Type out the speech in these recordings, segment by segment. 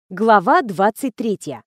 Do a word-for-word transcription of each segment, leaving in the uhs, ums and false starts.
Глава двадцать третья.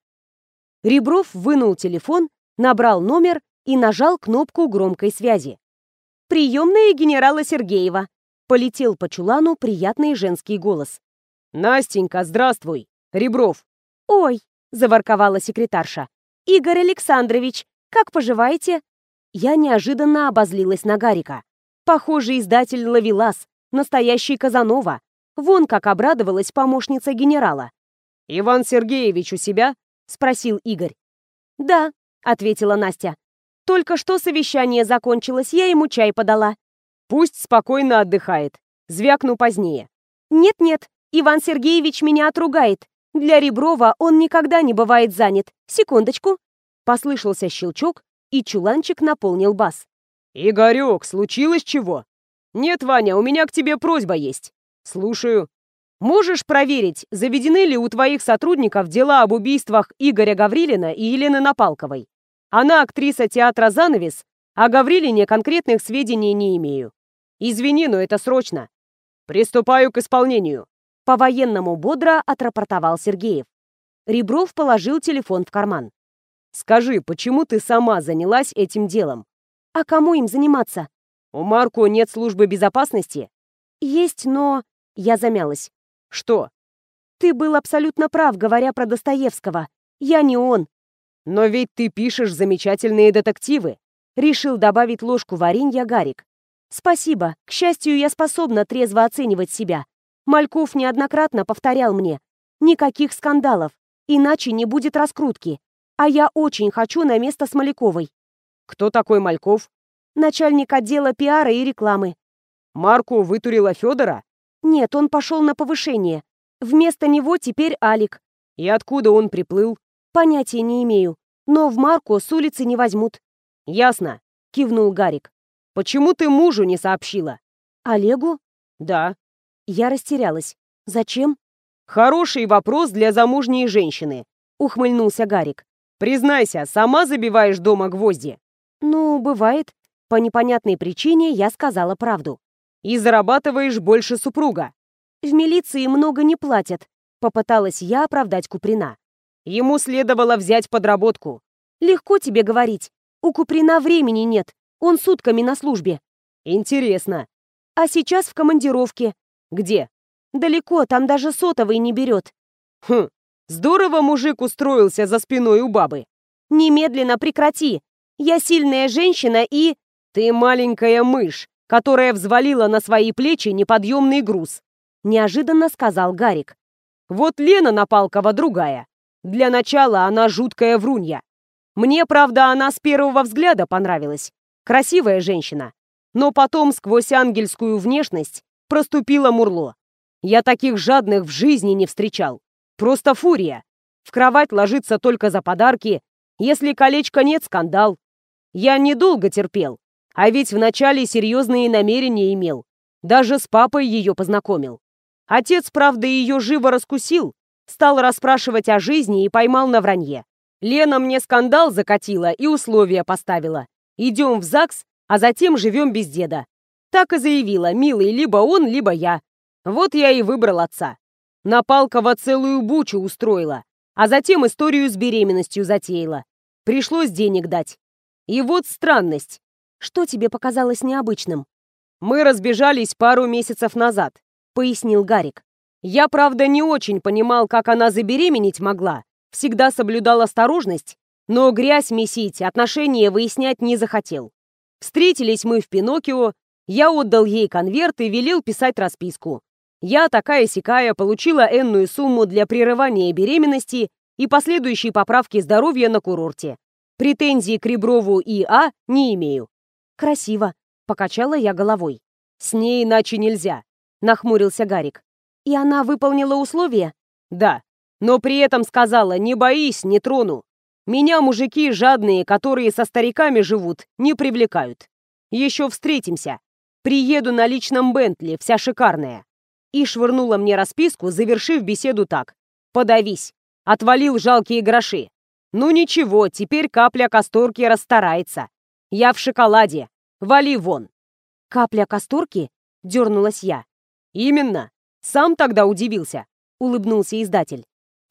Ребров вынул телефон, набрал номер и нажал кнопку громкой связи. «Приемная генерала Сергеева», — полетел по чулану приятный женский голос. «Настенька, здравствуй! Ребров!» «Ой!» — заворковала секретарша. «Игорь Александрович, как поживаете?» Я неожиданно обозлилась на Гарика. Похоже, издатель ловелас, настоящий Казанова. Вон как обрадовалась помощница генерала. «Иван Сергеевич у себя?» — спросил Игорь. «Да», — ответила Настя. «Только что совещание закончилось, я ему чай подала». «Пусть спокойно отдыхает. Звякну позднее». «Нет-нет, Иван Сергеевич меня отругает. Для Реброва он никогда не бывает занят. Секундочку». Послышался щелчок, и чуланчик наполнил бас. «Игорек, случилось чего?» «Нет, Ваня, у меня к тебе просьба есть». «Слушаю». «Можешь проверить, заведены ли у твоих сотрудников дела об убийствах Игоря Гаврилина и Елены Напалковой? Она актриса театра «Занавес», о Гаврилине конкретных сведений не имею. Извини, но это срочно. Приступаю к исполнению». По-военному бодро отрапортовал Сергеев. Ребров положил телефон в карман. «Скажи, почему ты сама занялась этим делом?» «А кому им заниматься?» «У Марко нет службы безопасности?» «Есть, но...» Я замялась. «Что?» «Ты был абсолютно прав, говоря про Достоевского. Я не он». «Но ведь ты пишешь замечательные детективы», — решил добавить ложку варенья Гарик. «Спасибо. К счастью, я способна трезво оценивать себя. Мальков неоднократно повторял мне. Никаких скандалов, иначе не будет раскрутки. А я очень хочу на место Смоляковой». «Кто такой Мальков?» «Начальник отдела пиара и рекламы». «Марку вытурила Федора?» «Нет, он пошел на повышение. Вместо него теперь Алик». «И откуда он приплыл?» «Понятия не имею. Но в Марку с улицы не возьмут». «Ясно», — кивнул Гарик. «Почему ты мужу не сообщила?» «Олегу?» «Да». Я растерялась. «Зачем?» «Хороший вопрос для замужней женщины», — ухмыльнулся Гарик. «Признайся, сама забиваешь дома гвозди?» «Ну, бывает. По непонятной причине я сказала правду». «И зарабатываешь больше супруга?» «В милиции много не платят», — попыталась я оправдать Куприна. «Ему следовало взять подработку». «Легко тебе говорить. У Куприна времени нет. Он сутками на службе». «Интересно». «А сейчас в командировке». «Где?» «Далеко, там даже сотовый не берет». «Хм, здорово мужик устроился за спиной у бабы». «Немедленно прекрати. Я сильная женщина и...» «Ты маленькая мышь, которая взвалила на свои плечи неподъемный груз», — неожиданно сказал Гарик. «Вот Лена Напалкова другая. Для начала она жуткая врунья. Мне, правда, она с первого взгляда понравилась. Красивая женщина. Но потом сквозь ангельскую внешность проступило мурло. Я таких жадных в жизни не встречал. Просто фурия. В кровать ложится только за подарки. Если колечка нет, скандал. Я недолго терпел. А ведь вначале серьезные намерения имел. Даже с папой ее познакомил. Отец, правда, ее живо раскусил. Стал расспрашивать о жизни и поймал на вранье. Лена мне скандал закатила и условия поставила. Идем в ЗАГС, а затем живем без деда. Так и заявила, милый, либо он, либо я. Вот я и выбрал отца. Напалкова целую бучу устроила, а затем историю с беременностью затеяла. Пришлось денег дать. И вот странность. «Что тебе показалось необычным?» «Мы разбежались пару месяцев назад», — пояснил Гарик. «Я, правда, не очень понимал, как она забеременеть могла. Всегда соблюдал осторожность, но грязь месить, отношения выяснять не захотел. Встретились мы в Пиноккио, я отдал ей конверт и велел писать расписку. Я, такая-сякая, получила энную сумму для прерывания беременности и последующей поправки здоровья на курорте. Претензий к Реброву и А не имею». «Красиво», — покачала я головой. «С ней иначе нельзя», — нахмурился Гарик. «И она выполнила условия?» «Да, но при этом сказала, не боись, не трону. Меня мужики жадные, которые со стариками живут, не привлекают. Еще встретимся. Приеду на личном Бентли, вся шикарная». И швырнула мне расписку, завершив беседу так. «Подавись. Отвалил жалкие гроши. Ну ничего, теперь капля касторки расстарается. Я в шоколаде. Вали вон». «Капля касторки?» — дернулась я. «Именно. Сам тогда удивился», — улыбнулся издатель.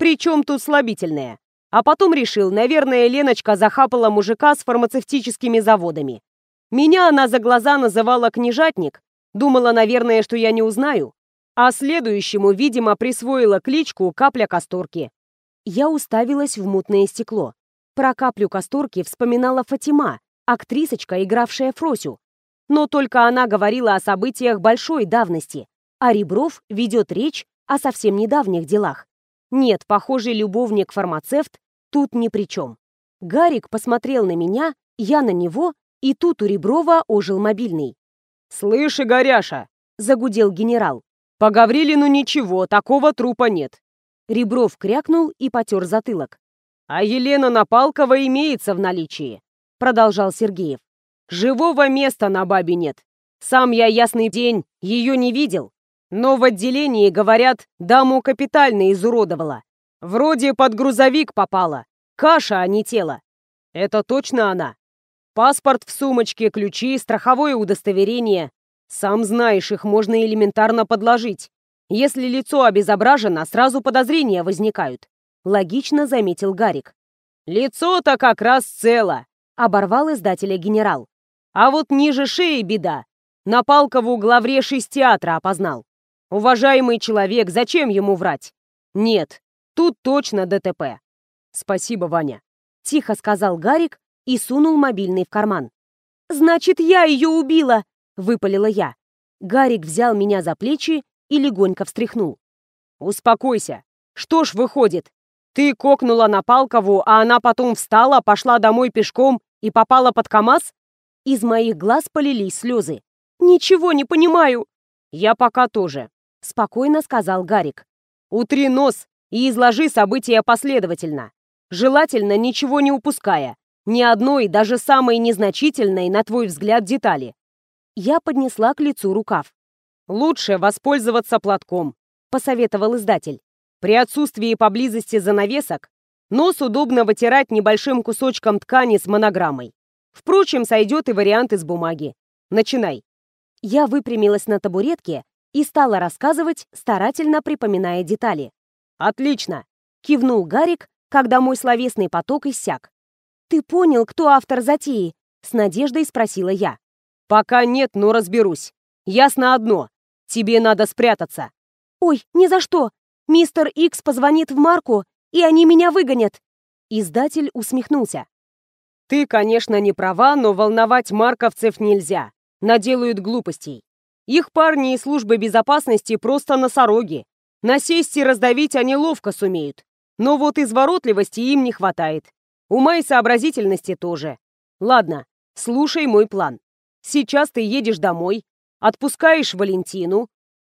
Причем тут слабительное? А потом решил, наверное, Леночка захапала мужика с фармацевтическими заводами. Меня она за глаза называла книжатник, думала, наверное, что я не узнаю, а следующему, видимо, присвоила кличку Капля Касторки. Я уставилась в мутное стекло. Про Каплю Касторки вспоминала Фатима, актрисочка, игравшая Фросю. Но только она говорила о событиях большой давности, а Ребров ведет речь о совсем недавних делах. Нет, похоже, любовник-фармацевт тут ни при чем. Гарик посмотрел на меня, я на него, и тут у Реброва ожил мобильный. «Слышь, Игоряша!» — загудел генерал. «По Гаврилину ничего, такого трупа нет». Ребров крякнул и потер затылок. «А Елена Напалкова имеется в наличии», — продолжал Сергеев. «Живого места на бабе нет. Сам я ясный день ее не видел. Но в отделении, говорят, даму капитально изуродовала. Вроде под грузовик попала. Каша, а не тело. Это точно она. Паспорт в сумочке, ключи, страховое удостоверение. Сам знаешь, их можно элементарно подложить. Если лицо обезображено, сразу подозрения возникают», — логично заметил Гарик. «Лицо-то как раз цело», — оборвал издателя генерал. «А вот ниже шеи беда. Напалкову главреж из театра опознал. Уважаемый человек, зачем ему врать? Нет, тут точно ДТП». «Спасибо, Ваня», — тихо сказал Гарик и сунул мобильный в карман. «Значит, я ее убила!» — выпалила я. Гарик взял меня за плечи и легонько встряхнул. «Успокойся. Что ж выходит? Ты кокнула Напалкову, а она потом встала, пошла домой пешком и попала под КамАЗ?» Из моих глаз полились слезы. «Ничего не понимаю!» «Я пока тоже», — спокойно сказал Гарик. «Утри нос и изложи события последовательно. Желательно ничего не упуская. Ни одной, даже самой незначительной, на твой взгляд, детали». Я поднесла к лицу рукав. «Лучше воспользоваться платком», — посоветовал издатель. «При отсутствии поблизости занавесок нос удобно вытирать небольшим кусочком ткани с монограммой. Впрочем, сойдет и вариант из бумаги. Начинай». Я выпрямилась на табуретке и стала рассказывать, старательно припоминая детали. «Отлично!» — кивнул Гарик, когда мой словесный поток иссяк. «Ты понял, кто автор затеи?» — с надеждой спросила я. «Пока нет, но разберусь. Ясно одно. Тебе надо спрятаться». «Ой, ни за что. Мистер Икс позвонит в Марку, и они меня выгонят». Издатель усмехнулся. «Ты, конечно, не права, но волновать марковцев нельзя. Наделают глупостей. Их парни из службы безопасности просто носороги. Насесть и раздавить они ловко сумеют. Но вот изворотливости им не хватает. Ума и сообразительности тоже. Ладно, слушай мой план. Сейчас ты едешь домой, отпускаешь Валентину».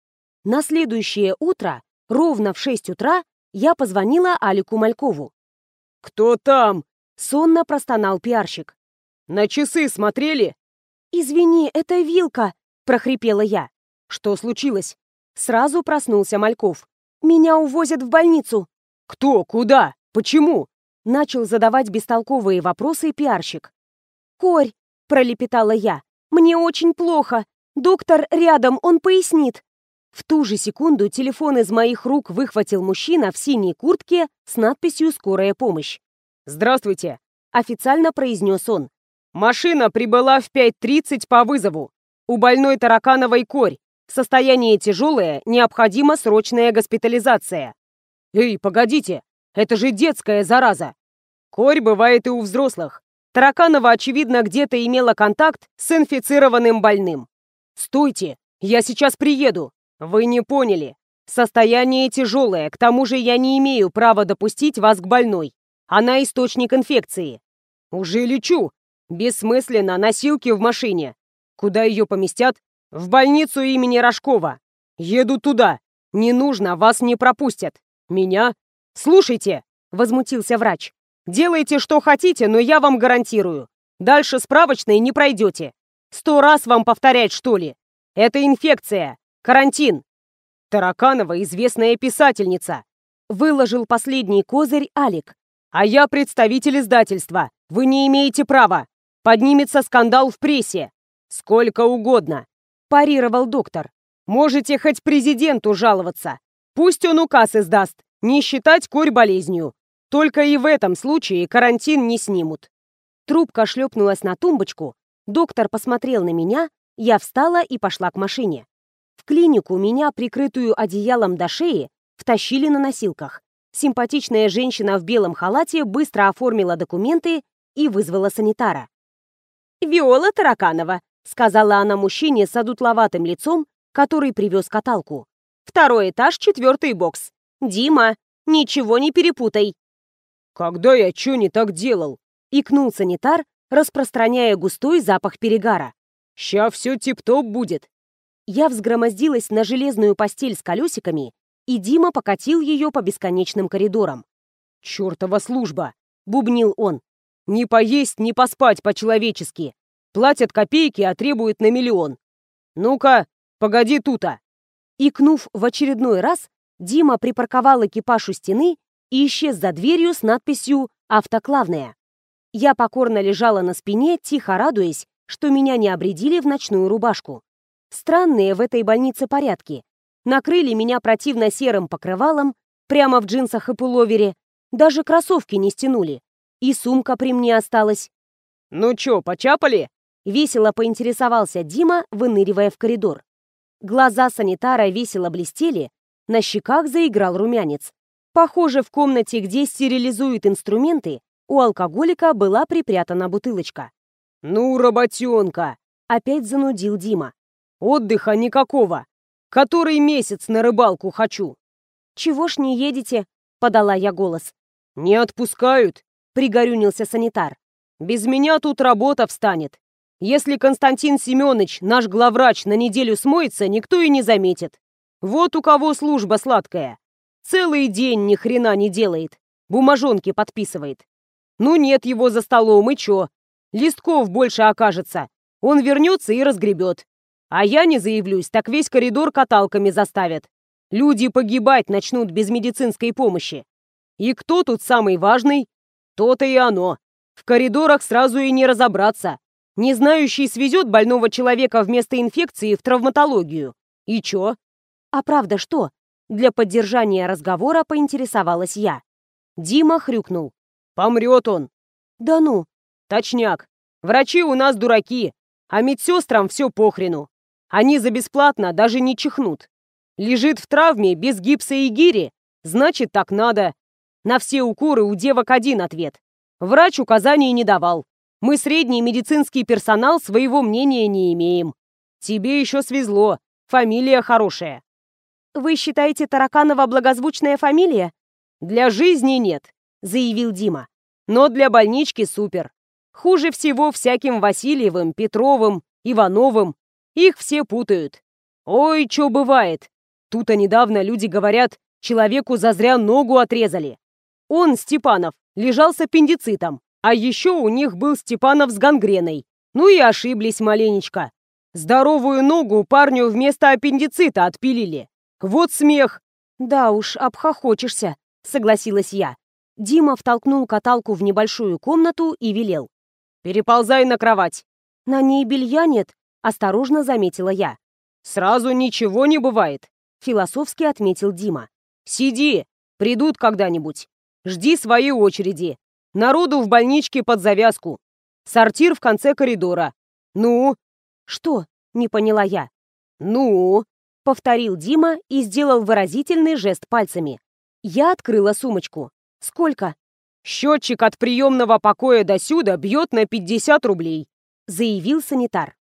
На следующее утро, ровно в шесть утра, я позвонила Алику Малькову. «Кто там?» — сонно простонал пиарщик. «На часы смотрели?» «Извини, это Вилка», — прохрипела я. «Что случилось?» Сразу проснулся Мальков. «Меня увозят в больницу». «Кто? Куда? Почему?» Начал задавать бестолковые вопросы пиарщик. «Корь», — пролепетала я, — «мне очень плохо. Доктор рядом, он пояснит». В ту же секунду телефон из моих рук выхватил мужчина в синей куртке с надписью «Скорая помощь». «Здравствуйте», — официально произнес он. «Машина прибыла в пять тридцать по вызову. У больной таракановой корь. Состояние тяжелое, необходима срочная госпитализация». «Эй, погодите, это же детская зараза. Корь бывает и у взрослых. Тараканова, очевидно, где-то имела контакт с инфицированным больным. Стойте, я сейчас приеду. Вы не поняли. Состояние тяжелое, к тому же я не имею права допустить вас к больной. Она источник инфекции. Уже лечу. Бессмысленно, носилки в машине. Куда ее поместят? В больницу имени Рожкова. Еду туда. Не нужно, вас не пропустят. Меня? Слушайте, возмутился врач. Делайте, что хотите, но я вам гарантирую. Дальше справочной не пройдете. Сто раз вам повторять, что ли? Это инфекция. Карантин. Тараканова известная писательница. Выложил последний козырь Алик. А я представитель издательства. Вы не имеете права. Поднимется скандал в прессе. Сколько угодно. Парировал доктор. Можете хоть президенту жаловаться. Пусть он указ издаст. Не считать корь болезнью. Только и в этом случае карантин не снимут. Трубка шлепнулась на тумбочку, доктор посмотрел на меня, я встала и пошла к машине. В клинику меня, прикрытую одеялом до шеи, втащили на носилках. Симпатичная женщина в белом халате быстро оформила документы и вызвала санитара. «Виола Тараканова», — сказала она мужчине с одутловатым лицом, который привез каталку. «Второй этаж, четвертый бокс. Дима, ничего не перепутай». «Когда я чё не так делал?» — икнул санитар, распространяя густой запах перегара. «Ща всё тип-топ будет». Я взгромоздилась на железную постель с колесиками, и Дима покатил ее по бесконечным коридорам. «Чёртова служба!» — бубнил он. «Не поесть, не поспать по-человечески. Платят копейки, а требуют на миллион. Ну-ка, погоди тута!» Икнув в очередной раз, Дима припарковал экипаж у стены и исчез за дверью с надписью «Автоклавная». Я покорно лежала на спине, тихо радуясь, что меня не обрядили в ночную рубашку. Странные в этой больнице порядки. Накрыли меня противно серым покрывалом, прямо в джинсах и пуловере, даже кроссовки не стянули. И сумка при мне осталась. «Ну чё, почапали?» — весело поинтересовался Дима, выныривая в коридор. Глаза санитара весело блестели, на щеках заиграл румянец. Похоже, в комнате, где стерилизуют инструменты, у алкоголика была припрятана бутылочка. «Ну, работенка!» — опять занудил Дима. «Отдыха никакого! Который месяц на рыбалку хочу!» «Чего ж не едете?» — подала я голос. «Не отпускают!» — пригорюнился санитар. «Без меня тут работа встанет. Если Константин Семенович, наш главврач, на неделю смоется, никто и не заметит. Вот у кого служба сладкая. Целый день ни хрена не делает, бумажонки подписывает. Ну нет его за столом, и чё? Листков больше окажется. Он вернется и разгребет. А я не заявлюсь, так весь коридор каталками заставят. Люди погибать начнут без медицинской помощи. И кто тут самый важный? То-то и оно. В коридорах сразу и не разобраться. Незнающий свезет больного человека вместо инфекции в травматологию. И чё? А правда что? Для поддержания разговора поинтересовалась я. Дима хрюкнул. Помрет он. Да ну. Точняк. Врачи у нас дураки, а медсестрам все похрену. Они за бесплатно даже не чихнут. Лежит в травме без гипса и гири, значит, так надо. На все укоры у девок один ответ. Врач указаний не давал. Мы средний медицинский персонал своего мнения не имеем. Тебе еще свезло. Фамилия хорошая. Вы считаете, Тараканова благозвучная фамилия? Для жизни нет, заявил Дима. Но для больнички супер. Хуже всего всяким Васильевым, Петровым, Ивановым. Их все путают. Ой, что бывает. Тут-то недавно люди говорят, человеку зазря ногу отрезали. Он, Степанов, лежал с аппендицитом. А еще у них был Степанов с гангреной. Ну и ошиблись маленечко. Здоровую ногу парню вместо аппендицита отпилили. Вот смех. Да уж, обхохочешься, согласилась я. Дима втолкнул каталку в небольшую комнату и велел. Переползай на кровать. На ней белья нет, осторожно заметила я. Сразу ничего не бывает, философски отметил Дима. Сиди, придут когда-нибудь. Жди своей очереди. Народу в больничке под завязку. Сортир в конце коридора. Ну? Что? Не поняла я. Ну? Повторил Дима и сделал выразительный жест пальцами. Я открыла сумочку. Сколько? Счетчик от приемного покоя до сюда бьет на пятьдесят рублей, заявил санитар.